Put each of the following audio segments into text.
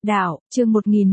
Đạo, chương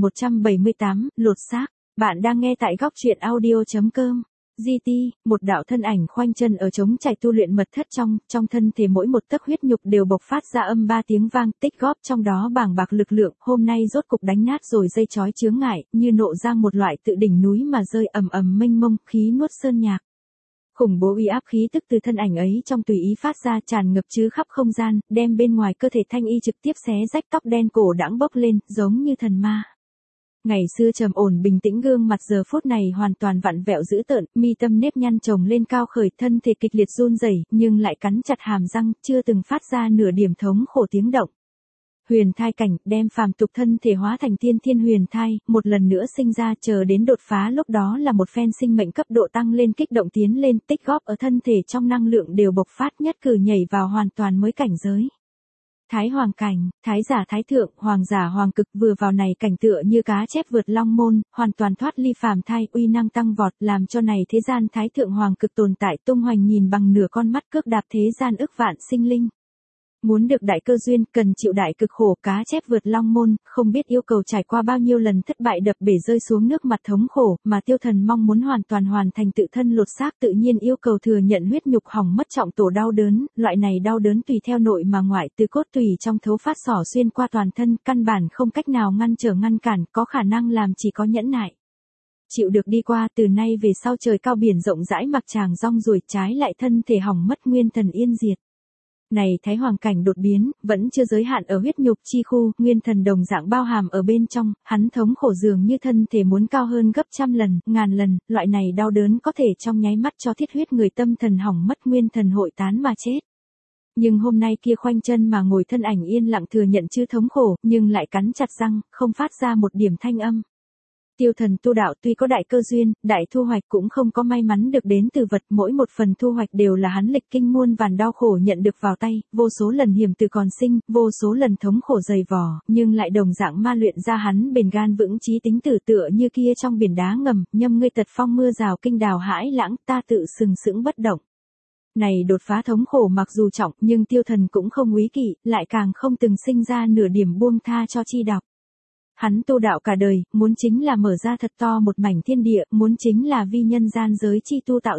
1178, lột xác. Bạn đang nghe tại góc truyện audio.com. GT, một đạo thân ảnh khoanh chân ở trống trải tu luyện mật thất trong thân thể mỗi một tấc huyết nhục đều bộc phát ra âm 3 tiếng vang, tích góp trong đó bàng bạc lực lượng, hôm nay rốt cục đánh nát rồi dây chói chướng ngại, như nộ giang một loại tự đỉnh núi mà rơi ầm ầm mênh mông, khí nuốt sơn nhạc. Khủng bố uy áp khí tức từ thân ảnh ấy trong tùy ý phát ra tràn ngập chứ khắp không gian, đem bên ngoài cơ thể thanh y trực tiếp xé rách, tóc đen cổ đãng bốc lên, giống như thần ma. Ngày xưa trầm ổn bình tĩnh gương mặt giờ phút này hoàn toàn vặn vẹo dữ tợn, mi tâm nếp nhăn chồng lên cao khởi, thân thể kịch liệt run rẩy, nhưng lại cắn chặt hàm răng, chưa từng phát ra nửa điểm thống khổ tiếng động. Huyền thai cảnh, đem phàm tục thân thể hóa thành tiên thiên huyền thai, một lần nữa sinh ra, chờ đến đột phá lúc đó là một phen sinh mệnh cấp độ tăng lên, kích động tiến lên, tích góp ở thân thể trong năng lượng đều bộc phát, nhất cử nhảy vào hoàn toàn mới cảnh giới. Thái hoàng cảnh, thái giả thái thượng, hoàng giả hoàng cực, vừa vào này cảnh tựa như cá chép vượt long môn, hoàn toàn thoát ly phàm thai, uy năng tăng vọt, làm cho này thế gian thái thượng hoàng cực tồn tại tung hoành nhìn bằng nửa con mắt, cước đạp thế gian ức vạn sinh linh. Muốn được đại cơ duyên, cần chịu đại cực khổ, cá chép vượt long môn, không biết yêu cầu trải qua bao nhiêu lần thất bại đập bể rơi xuống nước mặt thống khổ, mà Tiêu Thần mong muốn hoàn thành tự thân lột xác, tự nhiên yêu cầu thừa nhận huyết nhục hỏng mất trọng tổ đau đớn, loại này đau đớn tùy theo nội mà ngoại, từ cốt tùy trong thấu phát xỏ xuyên qua toàn thân, căn bản không cách nào ngăn cản, có khả năng làm chỉ có nhẫn nại. Chịu được đi qua, từ nay về sau trời cao biển rộng rãi mặc chàng rong ruổi, trái lại thân thể hỏng mất nguyên thần yên diệt. Này thái hoàng cảnh đột biến, vẫn chưa giới hạn ở huyết nhục chi khu, nguyên thần đồng dạng bao hàm ở bên trong, hắn thống khổ dường như thân thể muốn cao hơn gấp trăm lần, ngàn lần, loại này đau đớn có thể trong nháy mắt cho thiết huyết người tâm thần hỏng mất, nguyên thần hội tán mà chết. Nhưng hôm nay kia khoanh chân mà ngồi thân ảnh yên lặng thừa nhận chứ thống khổ, nhưng lại cắn chặt răng, không phát ra một điểm thanh âm. Tiêu Thần tu đạo tuy có đại cơ duyên, đại thu hoạch cũng không có may mắn được đến từ vật, mỗi một phần thu hoạch đều là hắn lịch kinh muôn vàn đau khổ nhận được vào tay, vô số lần hiểm từ còn sinh, vô số lần thống khổ dày vò, nhưng lại đồng dạng ma luyện ra hắn bền gan vững chí tính tử, tựa như kia trong biển đá ngầm, nhâm ngươi tật phong mưa rào kinh đào hãi lãng, ta tự sừng sững bất động. Này đột phá thống khổ mặc dù trọng, nhưng Tiêu Thần cũng không úy kỵ, lại càng không từng sinh ra nửa điểm buông tha cho chi đọc. Hắn tu đạo cả đời, muốn chính là mở ra thật to một mảnh thiên địa, muốn chính là vi nhân gian giới chi tu tạo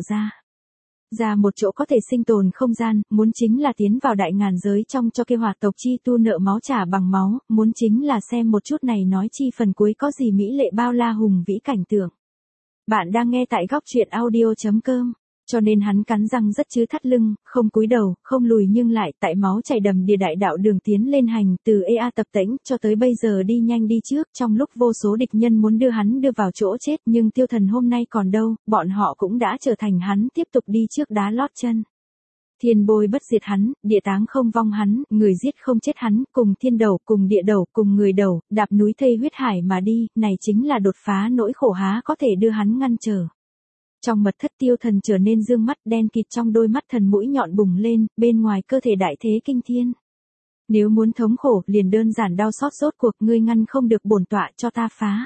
ra một chỗ có thể sinh tồn không gian, muốn chính là tiến vào đại ngàn giới trong cho kêu hoạt tộc chi tu nợ máu trả bằng máu, muốn chính là xem một chút này nói chi phần cuối có gì mỹ lệ bao la hùng vĩ cảnh tượng. Bạn đang nghe tại góc truyện audio.com. Cho nên hắn cắn răng rất chứ thắt lưng, không cúi đầu, không lùi nhưng lại tại máu chảy đầm đìa đại đạo đường tiến lên hành, từ EA tập tễnh cho tới bây giờ đi nhanh đi trước, trong lúc vô số địch nhân muốn đưa hắn đưa vào chỗ chết, nhưng Tiêu Thần hôm nay còn đâu, bọn họ cũng đã trở thành hắn tiếp tục đi trước đá lót chân. Thiên bôi bất diệt hắn, địa táng không vong hắn, người giết không chết hắn, cùng thiên đầu, cùng địa đầu, cùng người đầu, đạp núi thây huyết hải mà đi, này chính là đột phá nỗi khổ há có thể đưa hắn ngăn trở. Trong mật thất Tiêu Thần trở nên dương mắt, đen kịt trong đôi mắt thần mũi nhọn bùng lên, bên ngoài cơ thể đại thế kinh thiên. Nếu muốn thống khổ, liền đơn giản đau xót, rốt cuộc ngươi ngăn không được bổn tọa, cho ta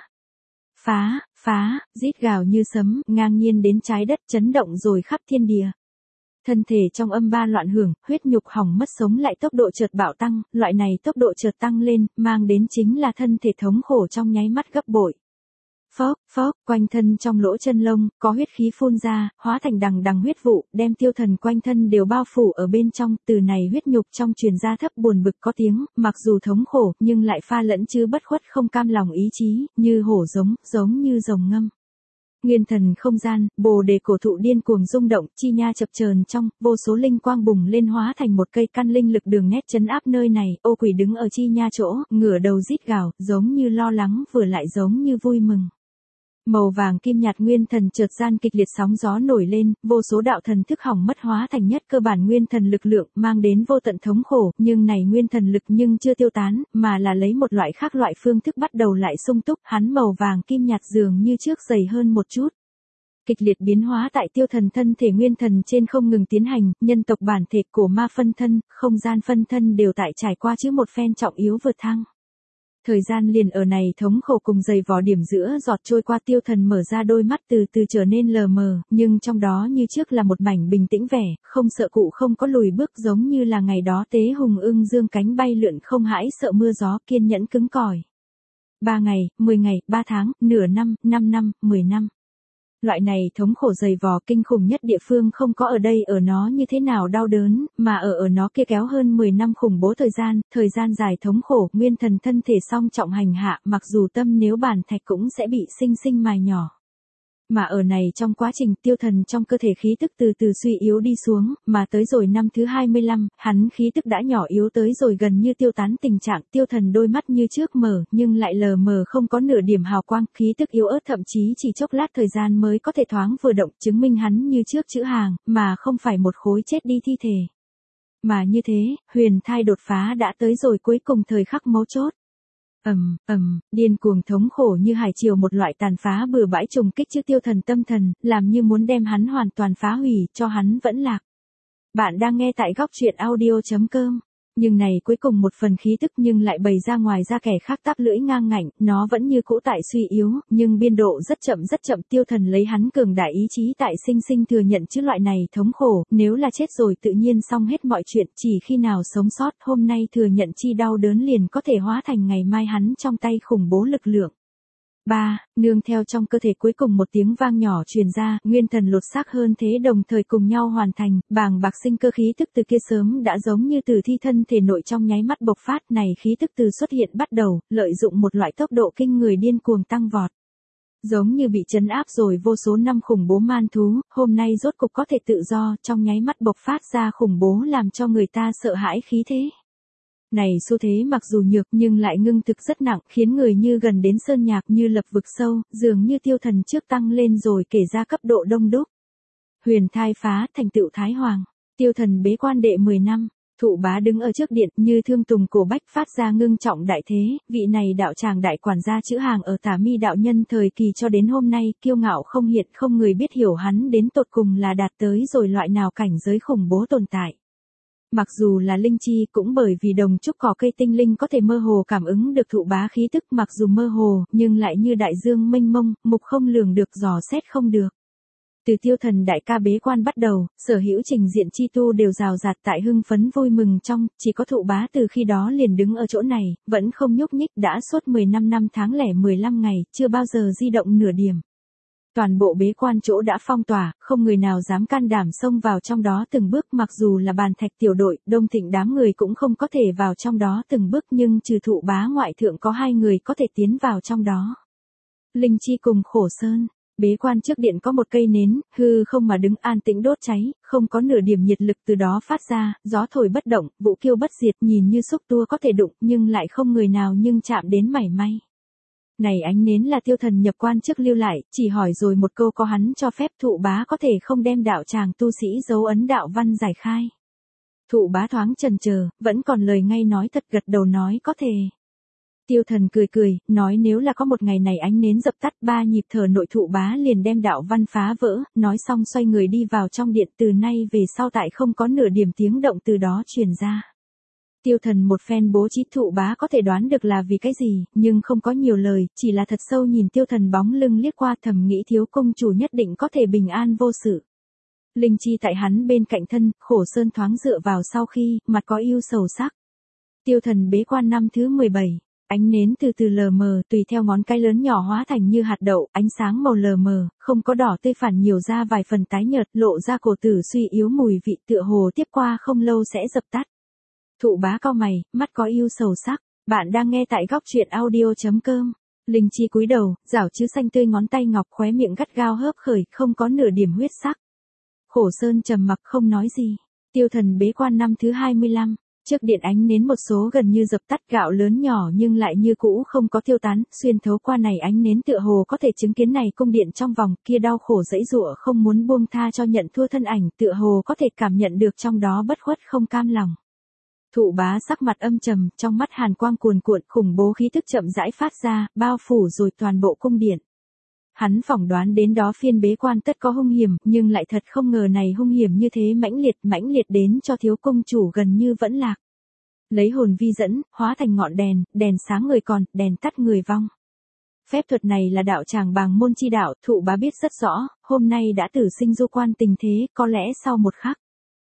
phá, rít gào như sấm, ngang nhiên đến trái đất, chấn động rồi khắp thiên địa. Thân thể trong âm ba loạn hưởng, huyết nhục hỏng mất sống lại tốc độ chợt bạo tăng, loại này tốc độ chợt tăng lên, mang đến chính là thân thể thống khổ trong nháy mắt gấp bội. Phốc, quanh thân trong lỗ chân lông, có huyết khí phun ra, hóa thành đằng đằng huyết vụ, đem Tiêu Thần quanh thân đều bao phủ ở bên trong, từ này huyết nhục trong truyền ra thấp buồn bực có tiếng, mặc dù thống khổ, nhưng lại pha lẫn chứ bất khuất không cam lòng ý chí, như hổ giống như rồng ngâm. Nguyên thần không gian, bồ đề cổ thụ điên cuồng rung động, chi nha chập chờn trong, vô số linh quang bùng lên hóa thành một cây căn linh lực đường nét trấn áp nơi này, ô quỷ đứng ở chi nha chỗ, ngửa đầu rít gào, giống như lo lắng vừa lại giống như vui mừng. Màu vàng kim nhạt nguyên thần chợt gian kịch liệt sóng gió nổi lên, vô số đạo thần thức hỏng mất hóa thành nhất cơ bản nguyên thần lực lượng, mang đến vô tận thống khổ, nhưng này nguyên thần lực nhưng chưa tiêu tán, mà là lấy một loại khác loại phương thức bắt đầu lại sung túc, hắn màu vàng kim nhạt dường như trước dày hơn một chút. Kịch liệt biến hóa tại Tiêu Thần thân thể nguyên thần trên không ngừng tiến hành, nhân tộc bản thể, cổ ma phân thân, không gian phân thân đều tại trải qua chứ một phen trọng yếu vượt thăng. Thời gian liền ở này thống khổ cùng dày vò điểm giữa giọt trôi qua, Tiêu Thần mở ra đôi mắt từ từ trở nên lờ mờ, nhưng trong đó như trước là một mảnh bình tĩnh vẻ, không sợ cụ không có lùi bước, giống như là ngày đó tế hùng ưng dương cánh bay lượn không hãi sợ mưa gió, kiên nhẫn cứng cỏi. 3 ngày, 10 ngày, 3 tháng, nửa năm, 5 năm, 10 năm. Loại này thống khổ dày vò kinh khủng nhất địa phương không có ở đây ở nó như thế nào đau đớn, mà ở nó kia kéo hơn 10 năm khủng bố thời gian dài thống khổ, nguyên thần thân thể song trọng hành hạ, mặc dù tâm nếu bản thạch cũng sẽ bị sinh sinh mài nhỏ. Mà ở này trong quá trình Tiêu Thần trong cơ thể khí tức từ từ suy yếu đi xuống, mà tới rồi năm thứ 25, hắn khí tức đã nhỏ yếu tới rồi gần như tiêu tán tình trạng. Tiêu Thần đôi mắt như trước mở, nhưng lại lờ mờ không có nửa điểm hào quang, khí tức yếu ớt thậm chí chỉ chốc lát thời gian mới có thể thoáng vừa động, chứng minh hắn như trước chữ hàng, mà không phải một khối chết đi thi thể. Mà như thế, huyền thai đột phá đã tới rồi cuối cùng thời khắc mấu chốt. Điên cuồng thống khổ như hải triều một loại tàn phá bừa bãi trùng kích trước Tiêu Thần tâm thần, làm như muốn đem hắn hoàn toàn phá hủy, cho hắn vẫn lạc. Bạn đang nghe tại góc truyện audio.com. Nhưng này cuối cùng một phần khí tức nhưng lại bày ra ngoài ra kẻ khác táp lưỡi ngang ngạnh, nó vẫn như cũ tại suy yếu, nhưng biên độ rất chậm Tiêu Thần lấy hắn cường đại ý chí tại sinh sinh thừa nhận chứ loại này thống khổ, nếu là chết rồi tự nhiên xong hết mọi chuyện, chỉ khi nào sống sót, hôm nay thừa nhận chi đau đớn liền có thể hóa thành ngày mai hắn trong tay khủng bố lực lượng. Nương theo trong cơ thể cuối cùng một tiếng vang nhỏ truyền ra, nguyên thần lột xác hơn thế đồng thời cùng nhau hoàn thành, bàng bạc sinh cơ khí tức từ kia sớm đã giống như từ thi thân thể nội trong nháy mắt bộc phát này khí tức từ xuất hiện bắt đầu, lợi dụng một loại tốc độ kinh người điên cuồng tăng vọt. Giống như bị trấn áp rồi vô số năm khủng bố man thú, hôm nay rốt cục có thể tự do, trong nháy mắt bộc phát ra khủng bố làm cho người ta sợ hãi khí thế. Này xu thế mặc dù nhược nhưng lại ngưng thực rất nặng, khiến người như gần đến sơn nhạc như lập vực sâu, dường như Tiêu Thần trước tăng lên rồi kể ra cấp độ đông đúc. Huyền thai phá, thành tựu Thái Hoàng. Tiêu Thần bế quan đệ 10 năm, Thụ Bá đứng ở trước điện như thương tùng cổ bách phát ra ngưng trọng đại thế, vị này đạo tràng đại quản gia chữ hàng ở Tả Mi đạo nhân thời kỳ cho đến hôm nay, kiêu ngạo không hiện, không người biết hiểu hắn đến tột cùng là đạt tới rồi loại nào cảnh giới khủng bố tồn tại. Mặc dù là linh chi cũng bởi vì đồng trúc cỏ cây tinh linh có thể mơ hồ cảm ứng được Thụ Bá khí tức, mặc dù mơ hồ, nhưng lại như đại dương mênh mông, mục không lường được, dò xét không được. Từ Tiêu Thần đại ca bế quan bắt đầu, sở hữu trình diện chi tu đều rào rạt tại hưng phấn vui mừng trong, chỉ có Thụ Bá từ khi đó liền đứng ở chỗ này, vẫn không nhúc nhích, đã suốt 15 năm tháng lẻ 15 ngày, chưa bao giờ di động nửa điểm. Toàn bộ bế quan chỗ đã phong tỏa, không người nào dám can đảm xông vào trong đó từng bước, mặc dù là Bàn Thạch tiểu đội, Đông Thịnh đám người cũng không có thể vào trong đó từng bước, nhưng trừ Thụ Bá ngoại thượng có 2 người có thể tiến vào trong đó. Linh Chi cùng Khổ Sơn. Bế quan trước điện có một cây nến, hư không mà đứng an tĩnh đốt cháy, không có nửa điểm nhiệt lực từ đó phát ra, gió thổi bất động, vũ kiêu bất diệt, nhìn như xúc tua có thể đụng, nhưng lại không người nào nhưng chạm đến mảy may. Này ánh nến là Tiêu Thần nhập quan trước lưu lại, chỉ hỏi rồi một câu có hắn cho phép Thụ Bá có thể không đem đạo tràng tu sĩ dấu ấn đạo văn giải khai. Thụ Bá thoáng chần chờ, vẫn còn lời ngay nói thật, gật đầu nói có thể. Tiêu Thần cười, nói nếu là có một ngày này ánh nến dập tắt, 3 nhịp thở nội Thụ Bá liền đem đạo văn phá vỡ, nói xong xoay người đi vào trong điện, từ nay về sau tại không có nửa điểm tiếng động từ đó truyền ra. Tiêu Thần một phen bố trí, Thụ Bá có thể đoán được là vì cái gì, nhưng không có nhiều lời, chỉ là thật sâu nhìn Tiêu Thần bóng lưng liếc qua, thầm nghĩ thiếu công chủ nhất định có thể bình an vô sự. Linh Chi tại hắn bên cạnh thân, Khổ Sơn thoáng dựa vào sau khi, mặt có ưu sầu sắc. Tiêu Thần bế quan năm thứ 17. Ánh nến từ từ lờ mờ, tùy theo ngón cái lớn nhỏ hóa thành như hạt đậu, ánh sáng màu lờ mờ, không có đỏ tươi, phản nhiều ra vài phần tái nhợt, lộ ra cổ tử suy yếu mùi vị, tựa hồ tiếp qua không lâu sẽ dập tắt. Thụ Bá cau mày, mắt có ưu sầu sắc. Bạn đang nghe tại góc truyện audio.com. Linh Chi cúi đầu, rảo chữ xanh tươi ngón tay ngọc, khóe miệng gắt gao hớp khởi, không có nửa điểm huyết sắc. Khổ Sơn trầm mặc không nói gì. Tiêu Thần bế quan năm thứ 25. Trước điện ánh nến một số gần như dập tắt, gạo lớn nhỏ nhưng lại như cũ không có tiêu tán, xuyên thấu qua này ánh nến tựa hồ có thể chứng kiến này cung điện trong vòng kia đau khổ dãy dụa không muốn buông tha cho nhận thua thân ảnh, tựa hồ có thể cảm nhận được trong đó bất khuất không cam lòng. Thụ Bá sắc mặt âm trầm, trong mắt hàn quang cuồn cuộn, khủng bố khí tức chậm rãi phát ra, bao phủ rồi toàn bộ cung điện. Hắn phỏng đoán đến đó phiên bế quan tất có hung hiểm, nhưng lại thật không ngờ này hung hiểm như thế mãnh liệt đến cho thiếu công chủ gần như vẫn lạc. Lấy hồn vi dẫn, hóa thành ngọn đèn, đèn sáng người còn, đèn tắt người vong. Phép thuật này là đạo tràng Bàng môn chi đạo, Thụ Bá biết rất rõ, hôm nay đã tử sinh du quan tình thế, có lẽ sau một khắc.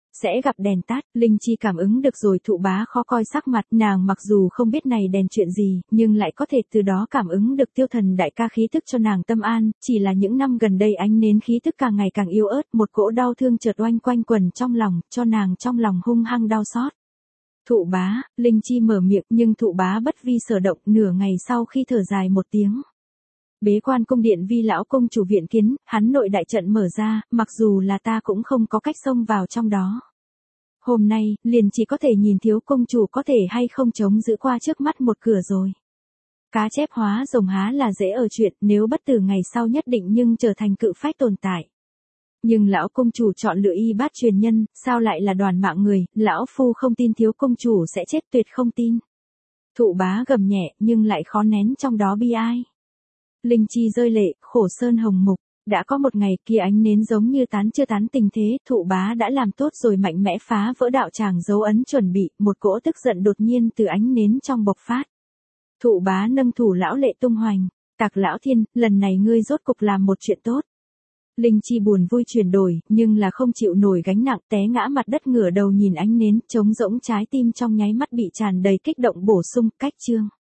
Sẽ gặp đèn tắt, Linh Chi cảm ứng được rồi. Thụ Bá khó coi sắc mặt, nàng mặc dù không biết này đèn chuyện gì, nhưng lại có thể từ đó cảm ứng được Tiêu Thần đại ca khí tức cho nàng tâm an, chỉ là những năm gần đây ánh nến khí tức càng ngày càng yếu ớt, một cỗ đau thương chợt oanh quanh quần trong lòng, cho nàng trong lòng hung hăng đau xót. Thụ Bá, Linh Chi mở miệng nhưng Thụ Bá bất vi sở động, nửa ngày sau khi thở dài một tiếng. Bế Quan cung điện Vi lão công chủ viện kiến, hắn nội đại trận mở ra, mặc dù là ta cũng không có cách xông vào trong đó. Hôm nay, liền chỉ có thể nhìn thiếu công chủ có thể hay không chống giữ qua trước mắt một cửa rồi. Cá chép hóa rồng há là dễ ở chuyện, nếu bất tử ngày sau nhất định nhưng trở thành cự phách tồn tại. Nhưng lão công chủ chọn lựa y bát truyền nhân, sao lại là đoàn mạng người, lão phu không tin thiếu công chủ sẽ chết, tuyệt không tin. Thụ Bá gầm nhẹ nhưng lại khó nén trong đó bi ai. Linh Chi rơi lệ, khổ sơn hồng mục. Đã có một ngày kia ánh nến giống như tán chưa tán tình thế, Thụ Bá đã làm tốt rồi mạnh mẽ phá vỡ đạo tràng dấu ấn chuẩn bị, một cỗ tức giận đột nhiên từ ánh nến trong bộc phát. Thụ Bá nâng thủ lão lệ tung hoành, Tạc lão thiên, lần này ngươi rốt cục làm một chuyện tốt. Linh Chi buồn vui chuyển đổi, nhưng là không chịu nổi gánh nặng, té ngã mặt đất ngửa đầu nhìn ánh nến, trống rỗng trái tim trong nháy mắt bị tràn đầy kích động bổ sung, cách chương.